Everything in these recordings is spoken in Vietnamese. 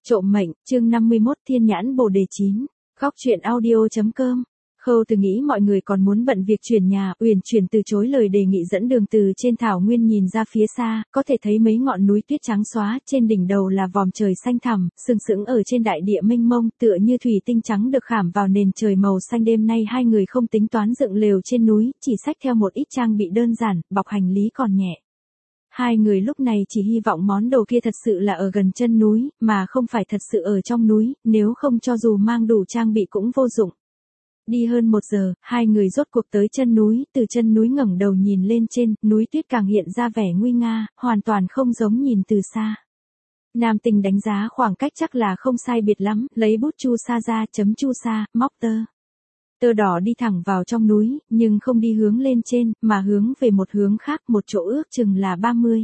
Trộm mệnh, chương 51 Thiên nhãn Bồ đề 9. Góc truyện audio.com. Khâu Từ nghĩ mọi người còn muốn bận việc chuyển nhà, Uyển Chuyển từ chối lời đề nghị dẫn đường từ trên thảo nguyên nhìn ra phía xa, có thể thấy mấy ngọn núi tuyết trắng xóa, trên đỉnh đầu là vòm trời xanh thẳm, sừng sững ở trên đại địa mênh mông, tựa như thủy tinh trắng được khảm vào nền trời màu xanh. Đêm nay hai người không tính toán dựng lều trên núi, chỉ xách theo một ít trang bị đơn giản, bọc hành lý còn nhẹ. Hai người lúc này chỉ hy vọng món đồ kia thật sự là ở gần chân núi, mà không phải thật sự ở trong núi, nếu không cho dù mang đủ trang bị cũng vô dụng. Đi hơn 1 giờ, hai người rốt cuộc tới chân núi, từ chân núi ngẩng đầu nhìn lên trên, núi tuyết càng hiện ra vẻ nguy nga, hoàn toàn không giống nhìn từ xa. Nam Tinh đánh giá khoảng cách chắc là không sai biệt lắm, lấy bút chu sa ra, chấm chu sa, móc tơ. Tơ đỏ đi thẳng vào trong núi, nhưng không đi hướng lên trên, mà hướng về một hướng khác, một chỗ ước chừng là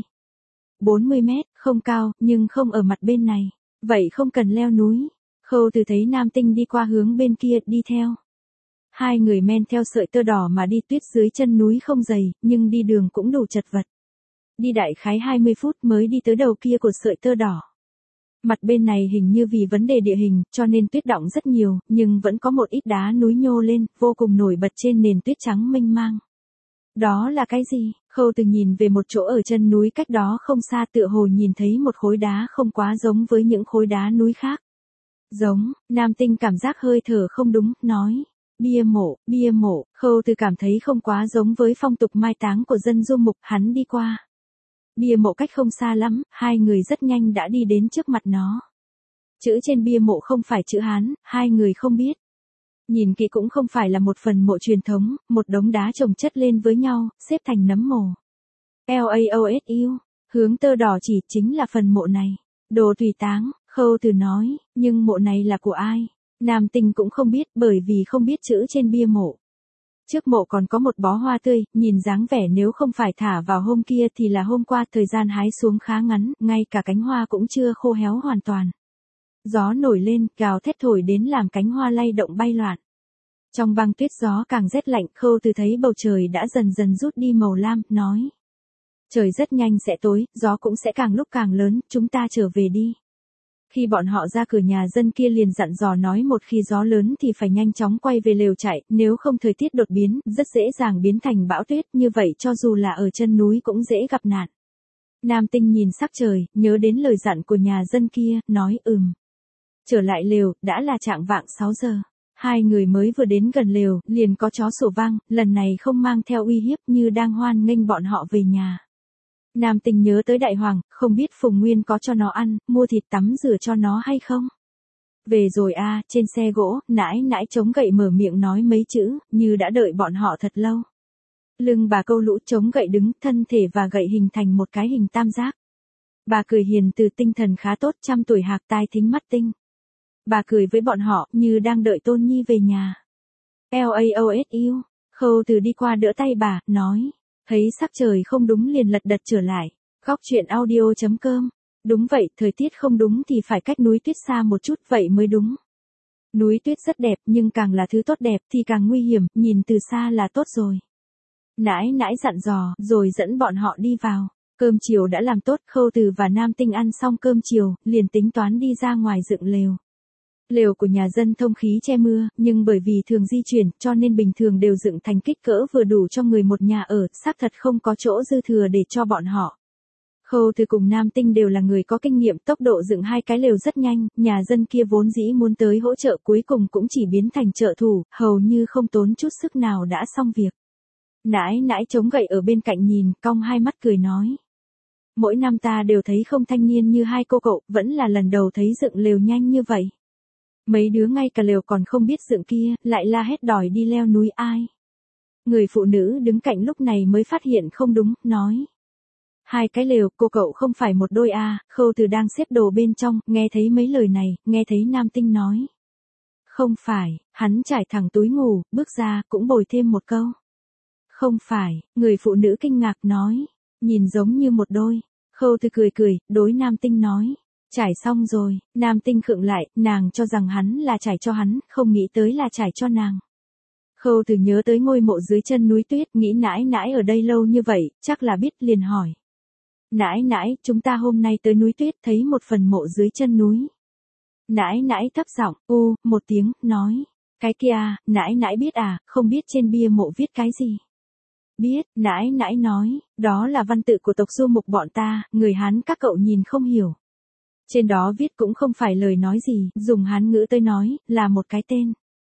40 mét, không cao, nhưng không ở mặt bên này. Vậy không cần leo núi. Khâu Từ thấy Nam Tinh đi qua hướng bên kia, đi theo. Hai người men theo sợi tơ đỏ mà đi, tuyết dưới chân núi không dày, nhưng đi đường cũng đủ chật vật. Đi đại khái 20 phút mới đi tới đầu kia của sợi tơ đỏ. Mặt bên này hình như vì vấn đề địa hình, cho nên tuyết đọng rất nhiều, nhưng vẫn có một ít đá núi nhô lên, vô cùng nổi bật trên nền tuyết trắng mênh mang. Đó là cái gì? Khâu Từ nhìn về một chỗ ở chân núi cách đó không xa, tựa hồ nhìn thấy một khối đá không quá giống với những khối đá núi khác. Giống, Nam Tinh cảm giác hơi thở không đúng, nói. Bia mộ, Khâu Từ cảm thấy không quá giống với phong tục mai táng của dân du mục, hắn đi qua. Bia mộ cách không xa lắm, hai người rất nhanh đã đi đến trước mặt nó. Chữ trên bia mộ không phải chữ Hán, hai người không biết. Nhìn kỹ cũng không phải là một phần mộ truyền thống, một đống đá chồng chất lên với nhau, xếp thành nấm mồ. LAOSU, hướng tơ đỏ chỉ chính là phần mộ này. Đồ tùy táng, Khâu Từ nói, nhưng mộ này là của ai? Nam Tinh cũng không biết, bởi vì không biết chữ trên bia mộ. Trước mộ còn có một bó hoa tươi, nhìn dáng vẻ nếu không phải thả vào hôm kia thì là hôm qua, thời gian hái xuống khá ngắn, ngay cả cánh hoa cũng chưa khô héo hoàn toàn. Gió nổi lên, gào thét thổi đến làm cánh hoa lay động bay loạn. Trong băng tuyết gió càng rét lạnh, Khâu Từ thấy bầu trời đã dần dần rút đi màu lam, nói. Trời rất nhanh sẽ tối, gió cũng sẽ càng lúc càng lớn, chúng ta trở về đi. Khi bọn họ ra cửa nhà dân kia liền dặn dò nói một khi gió lớn thì phải nhanh chóng quay về lều chạy, nếu không thời tiết đột biến, rất dễ dàng biến thành bão tuyết, như vậy cho dù là ở chân núi cũng dễ gặp nạn. Nam Tinh nhìn sắc trời, nhớ đến lời dặn của nhà dân kia, nói Trở lại lều, đã là chạng vạng 6 giờ. Hai người mới vừa đến gần lều, liền có chó sủa vang, lần này không mang theo uy hiếp như đang hoan nghênh bọn họ về nhà. Nam Tinh nhớ tới Đại Hoàng, không biết Phùng Nguyên có cho nó ăn, mua thịt tắm rửa cho nó hay không? Về rồi à, trên xe gỗ, nãi nãi chống gậy mở miệng nói mấy chữ, như đã đợi bọn họ thật lâu. Lưng bà câu lũ chống gậy đứng, thân thể và gậy hình thành một cái hình tam giác. Bà cười hiền từ, tinh thần khá tốt, 100 tuổi hạc tai thính mắt tinh. Bà cười với bọn họ, như đang đợi Tôn Nhi về nhà. LAOSU, Khâu Từ đi qua đỡ tay bà, nói. Thấy sắc trời không đúng liền lật đật trở lại. Góc truyện audio.com. Đúng vậy, thời tiết không đúng thì phải cách núi tuyết xa một chút, vậy mới đúng. Núi tuyết rất đẹp, nhưng càng là thứ tốt đẹp thì càng nguy hiểm, nhìn từ xa là tốt rồi. Nãi nãi dặn dò, rồi dẫn bọn họ đi vào. Cơm chiều đã làm tốt, Khâu Từ và Nam Tinh ăn xong cơm chiều, liền tính toán đi ra ngoài dựng lều. Lều của nhà dân thông khí che mưa, nhưng bởi vì thường di chuyển, cho nên bình thường đều dựng thành kích cỡ vừa đủ cho người một nhà ở, xác thật không có chỗ dư thừa để cho bọn họ. Khâu Từ cùng Nam Tinh đều là người có kinh nghiệm, tốc độ dựng hai cái lều rất nhanh, nhà dân kia vốn dĩ muốn tới hỗ trợ cuối cùng cũng chỉ biến thành trợ thủ, hầu như không tốn chút sức nào đã xong việc. Nãi nãi chống gậy ở bên cạnh nhìn, cong hai mắt cười nói. Mỗi năm ta đều thấy không thanh niên như hai cô cậu, vẫn là lần đầu thấy dựng lều nhanh như vậy. Mấy đứa ngay cả lều còn không biết dựng kia, lại la hét đòi đi leo núi ai. Người phụ nữ đứng cạnh lúc này mới phát hiện không đúng, nói. Hai cái lều, cô cậu không phải một đôi à, Khâu Từ đang xếp đồ bên trong, nghe thấy mấy lời này, nghe thấy Nam Tinh nói. Không phải, hắn trải thẳng túi ngủ, bước ra, cũng bồi thêm một câu. Không phải, người phụ nữ kinh ngạc nói, nhìn giống như một đôi. Khâu Từ cười, đối Nam Tinh nói. Trải xong rồi, Nam Tinh khựng lại, nàng cho rằng hắn là trải cho hắn, không nghĩ tới là trải cho nàng. Khâu Từ nhớ tới ngôi mộ dưới chân núi tuyết, nghĩ nãi nãi ở đây lâu như vậy, chắc là biết liền hỏi. Nãi nãi, chúng ta hôm nay tới núi tuyết thấy một phần mộ dưới chân núi. Nãi nãi thấp giọng, một tiếng, nói. Cái kia, nãi nãi biết à, không biết trên bia mộ viết cái gì. Biết, nãi nãi nói, đó là văn tự của tộc Du Mục bọn ta, người Hán các cậu nhìn không hiểu. Trên đó viết cũng không phải lời nói gì, dùng Hán ngữ tới nói, là một cái tên.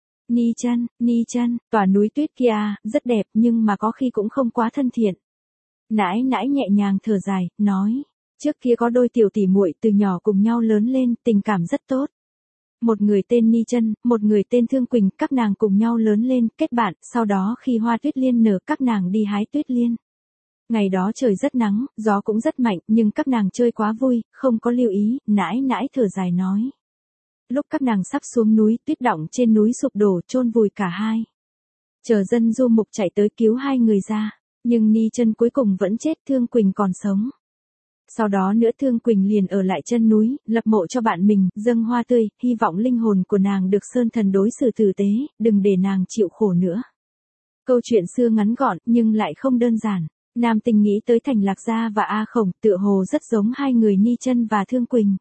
Ni chân, tòa núi tuyết kia, rất đẹp nhưng mà có khi cũng không quá thân thiện. Nãi nãi nhẹ nhàng thở dài, nói, trước kia có đôi tiểu tỷ muội từ nhỏ cùng nhau lớn lên, tình cảm rất tốt. Một người tên Ni Chân, một người tên Thương Quỳnh, các nàng cùng nhau lớn lên, kết bạn, sau đó khi hoa tuyết liên nở các nàng đi hái tuyết liên. Ngày đó trời rất nắng, gió cũng rất mạnh, nhưng các nàng chơi quá vui, không có lưu ý, nãi nãi thở dài nói. Lúc các nàng sắp xuống núi, tuyết đọng trên núi sụp đổ, chôn vùi cả hai. Chờ dân Du Mục chạy tới cứu hai người ra, nhưng Ni Chân cuối cùng vẫn chết, Thương Quỳnh còn sống. Sau đó nữa Thương Quỳnh liền ở lại chân núi, lập mộ cho bạn mình, dâng hoa tươi, hy vọng linh hồn của nàng được Sơn Thần đối xử tử tế, đừng để nàng chịu khổ nữa. Câu chuyện xưa ngắn gọn, nhưng lại không đơn giản. Nam Tinh nghĩ tới Thành Lạc Gia và A Khổng, tựa hồ rất giống hai người Ni Chân và Thương Quỳnh.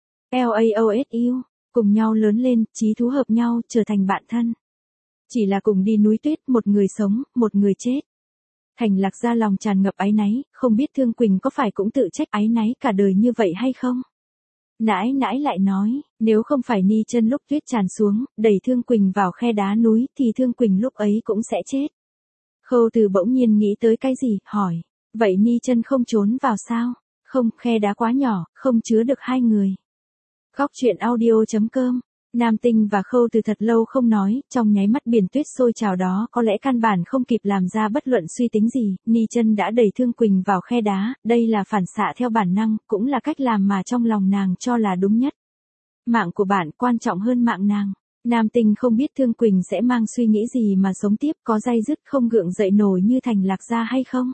LAOSU, cùng nhau lớn lên, chí thú hợp nhau, trở thành bạn thân. Chỉ là cùng đi núi tuyết, một người sống, một người chết. Thành Lạc Gia lòng tràn ngập áy náy, không biết Thương Quỳnh có phải cũng tự trách áy náy cả đời như vậy hay không? Nãi nãi lại nói, nếu không phải Ni Chân lúc tuyết tràn xuống, đẩy Thương Quỳnh vào khe đá núi, thì Thương Quỳnh lúc ấy cũng sẽ chết. Khâu Từ bỗng nhiên nghĩ tới cái gì, hỏi, vậy Ni Chân không trốn vào sao? Không, khe đá quá nhỏ, không chứa được hai người. Góc truyện audio.com. Nam Tinh và Khâu Từ thật lâu không nói, trong nháy mắt biển tuyết sôi trào đó có lẽ căn bản không kịp làm ra bất luận suy tính gì, Ni Chân đã đẩy Thương Quỳnh vào khe đá, đây là phản xạ theo bản năng, cũng là cách làm mà trong lòng nàng cho là đúng nhất. Mạng của bạn quan trọng hơn mạng nàng. Nam Tinh không biết Thương Quỳnh sẽ mang suy nghĩ gì mà sống tiếp, có day dứt không gượng dậy nổi như Thành Lạc Gia hay không?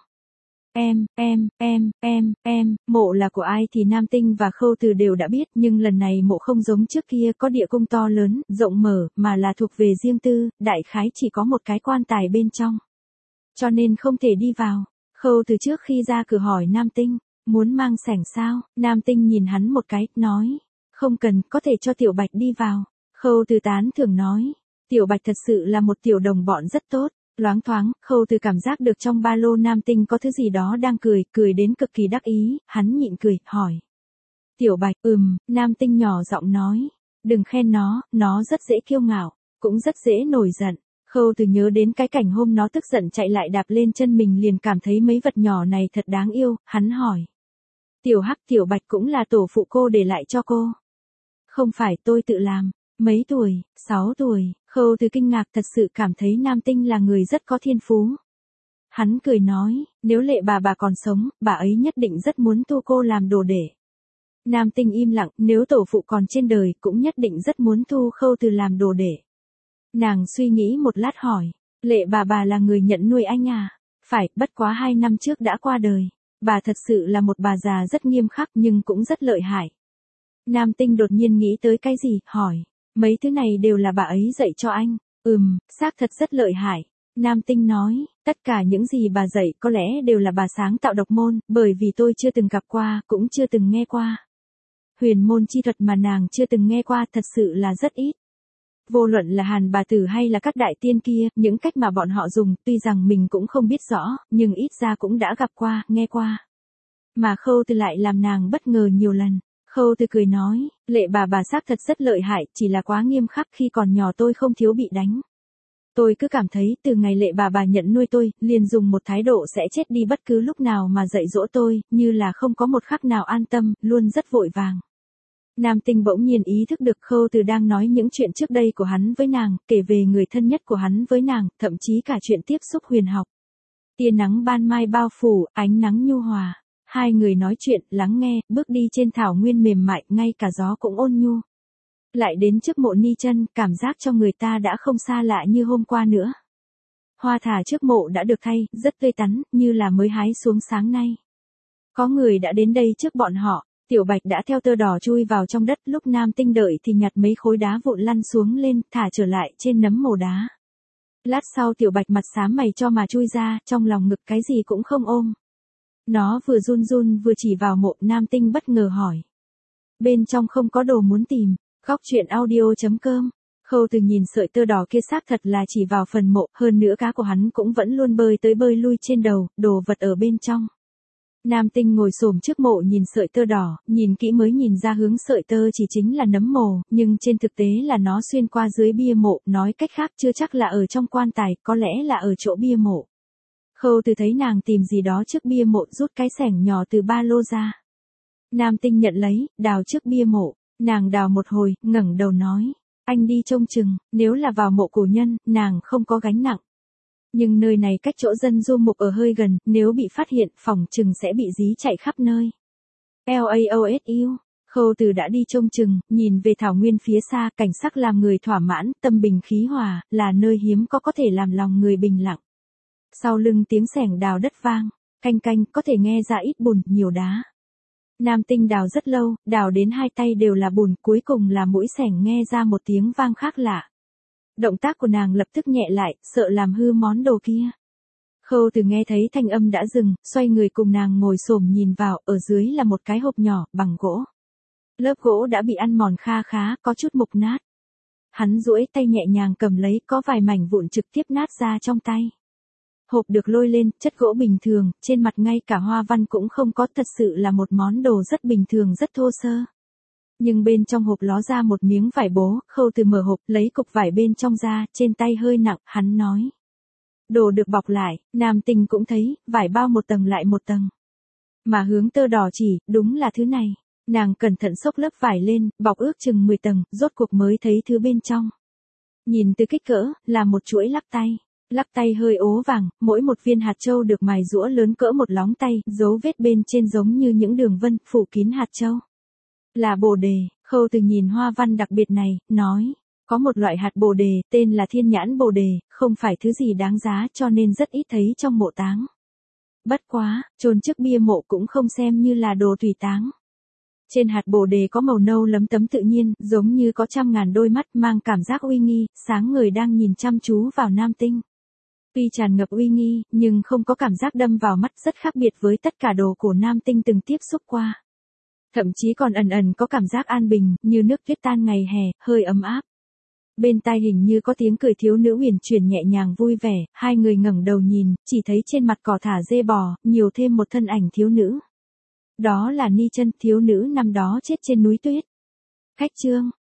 Mộ là của ai thì Nam Tinh và Khâu Từ đều đã biết, nhưng lần này mộ không giống trước kia có địa cung to lớn, rộng mở, mà là thuộc về riêng tư, đại khái chỉ có một cái quan tài bên trong. Cho nên không thể đi vào. Khâu Từ trước khi ra cửa hỏi Nam Tinh, muốn mang sảnh sao? Nam Tinh nhìn hắn một cái, nói, không cần, có thể cho Tiểu Bạch đi vào. Khâu Từ tán thưởng nói, Tiểu Bạch thật sự là một tiểu đồng bọn rất tốt. Loáng thoáng, Khâu Từ cảm giác được trong ba lô Nam Tinh có thứ gì đó đang cười đến cực kỳ đắc ý, hắn nhịn cười, hỏi. Tiểu Bạch, Nam Tinh nhỏ giọng nói, đừng khen nó rất dễ kiêu ngạo, cũng rất dễ nổi giận. Khâu Từ nhớ đến cái cảnh hôm nó tức giận chạy lại đạp lên chân mình liền cảm thấy mấy vật nhỏ này thật đáng yêu, hắn hỏi. Tiểu Bạch cũng là tổ phụ cô để lại cho cô. Không phải, tôi tự làm. Mấy tuổi? 6 tuổi. Khâu Từ kinh ngạc, thật sự cảm thấy Nam Tinh là người rất có thiên phú. Hắn cười nói, nếu Lệ bà còn sống, bà ấy nhất định rất muốn thu cô làm đồ đệ. Nam Tinh im lặng, nếu tổ phụ còn trên đời cũng nhất định rất muốn thu Khâu Từ làm đồ đệ. Nàng suy nghĩ một lát hỏi, Lệ bà là người nhận nuôi anh à? Phải, bất quá 2 năm trước đã qua đời. Bà thật sự là một bà già rất nghiêm khắc nhưng cũng rất lợi hại. Nam Tinh đột nhiên nghĩ tới cái gì, hỏi. Mấy thứ này đều là bà ấy dạy cho anh. Xác thật rất lợi hại. Nam Tinh nói, tất cả những gì bà dạy có lẽ đều là bà sáng tạo độc môn, bởi vì tôi chưa từng gặp qua, cũng chưa từng nghe qua. Huyền môn chi thuật mà nàng chưa từng nghe qua thật sự là rất ít. Vô luận là Hàn bà tử hay là các đại tiên kia, những cách mà bọn họ dùng, tuy rằng mình cũng không biết rõ, nhưng ít ra cũng đã gặp qua, nghe qua. Mà Khâu Từ lại làm nàng bất ngờ nhiều lần. Khâu Từ cười nói, Lệ bà xác thật rất lợi hại, chỉ là quá nghiêm khắc, khi còn nhỏ tôi không thiếu bị đánh. Tôi cứ cảm thấy từ ngày Lệ bà nhận nuôi tôi, liền dùng một thái độ sẽ chết đi bất cứ lúc nào mà dạy dỗ tôi, như là không có một khắc nào an tâm, luôn rất vội vàng. Nam Tinh bỗng nhiên ý thức được Khâu Từ đang nói những chuyện trước đây của hắn với nàng, kể về người thân nhất của hắn với nàng, thậm chí cả chuyện tiếp xúc huyền học. Tia nắng ban mai bao phủ, ánh nắng nhu hòa. Hai người nói chuyện, lắng nghe, bước đi trên thảo nguyên mềm mại, ngay cả gió cũng ôn nhu. Lại đến trước mộ Ni Chân, cảm giác cho người ta đã không xa lạ như hôm qua nữa. Hoa thả trước mộ đã được thay, rất tươi tắn, như là mới hái xuống sáng nay. Có người đã đến đây trước bọn họ, Tiểu Bạch đã theo tơ đỏ chui vào trong đất, lúc Nam Tinh đợi thì nhặt mấy khối đá vụn lăn xuống lên, thả trở lại trên nấm mồ đá. Lát sau Tiểu Bạch mặt xám mày cho mà chui ra, trong lòng ngực cái gì cũng không ôm. Nó vừa run run vừa chỉ vào mộ. Nam Tinh bất ngờ hỏi. Bên trong không có đồ muốn tìm. Góc truyện audio.com. Khâu Từ nhìn sợi tơ đỏ kia xác thật là chỉ vào phần mộ, hơn nữa cá của hắn cũng vẫn luôn bơi tới bơi lui trên đầu, đồ vật ở bên trong. Nam Tinh ngồi xổm trước mộ nhìn sợi tơ đỏ, nhìn kỹ mới nhìn ra hướng sợi tơ chỉ chính là nấm mồ, nhưng trên thực tế là nó xuyên qua dưới bia mộ, nói cách khác chưa chắc là ở trong quan tài, có lẽ là ở chỗ bia mộ. Khâu Từ thấy nàng tìm gì đó trước bia mộ, rút cái xẻng nhỏ từ ba lô ra. Nam Tinh nhận lấy, đào trước bia mộ, nàng đào một hồi, ngẩng đầu nói, anh đi trông chừng, nếu là vào mộ cổ nhân, nàng không có gánh nặng. Nhưng nơi này cách chỗ dân du mục ở hơi gần, nếu bị phát hiện, phòng chừng sẽ bị dí chạy khắp nơi. LAOSU, Khâu Từ đã đi trông chừng, nhìn về thảo nguyên phía xa, cảnh sắc làm người thỏa mãn, tâm bình khí hòa, là nơi hiếm có thể làm lòng người bình lặng. Sau lưng tiếng xẻng đào đất vang, canh canh, có thể nghe ra ít bùn, nhiều đá. Nam Tinh đào rất lâu, đào đến hai tay đều là bùn, cuối cùng là mũi xẻng nghe ra một tiếng vang khác lạ. Động tác của nàng lập tức nhẹ lại, sợ làm hư món đồ kia. Khâu Từ nghe thấy thanh âm đã dừng, xoay người cùng nàng ngồi xổm nhìn vào, ở dưới là một cái hộp nhỏ, bằng gỗ. Lớp gỗ đã bị ăn mòn kha khá, có chút mục nát. Hắn duỗi tay nhẹ nhàng cầm lấy, có vài mảnh vụn trực tiếp nát ra trong tay. Hộp được lôi lên, chất gỗ bình thường, trên mặt ngay cả hoa văn cũng không có, thật sự là một món đồ rất bình thường, rất thô sơ. Nhưng bên trong hộp ló ra một miếng vải bố, Khâu Từ mở hộp, lấy cục vải bên trong ra, trên tay hơi nặng, hắn nói. Đồ được bọc lại, Nam Tinh cũng thấy, vải bao một tầng lại một tầng. Mà hướng tơ đỏ chỉ, đúng là thứ này. Nàng cẩn thận xốc lớp vải lên, bọc ước chừng 10 tầng, rốt cuộc mới thấy thứ bên trong. Nhìn từ kích cỡ, là một chuỗi lắc tay. Lắc tay hơi ố vàng, mỗi một viên hạt châu được mài rũa lớn cỡ một lóng tay, dấu vết bên trên giống như những đường vân, phủ kín hạt châu. Là bồ đề, Khâu Từ nhìn hoa văn đặc biệt này, nói, có một loại hạt bồ đề, tên là thiên nhãn bồ đề, không phải thứ gì đáng giá cho nên rất ít thấy trong mộ táng. Bất quá, chôn trước bia mộ cũng không xem như là đồ tùy táng. Trên hạt bồ đề có màu nâu lấm tấm tự nhiên, giống như có 100.000 đôi mắt mang cảm giác uy nghi, sáng người đang nhìn chăm chú vào Nam Tinh. Tuy tràn ngập uy nghi, nhưng không có cảm giác đâm vào mắt, rất khác biệt với tất cả đồ cổ Nam Tinh từng tiếp xúc qua. Thậm chí còn ẩn ẩn có cảm giác an bình, như nước tuyết tan ngày hè, hơi ấm áp. Bên tai hình như có tiếng cười thiếu nữ huyền chuyển nhẹ nhàng vui vẻ, hai người ngẩng đầu nhìn, chỉ thấy trên mặt cỏ thả dê bò, nhiều thêm một thân ảnh thiếu nữ. Đó là Ni Chân, thiếu nữ năm đó chết trên núi tuyết. Khách chương.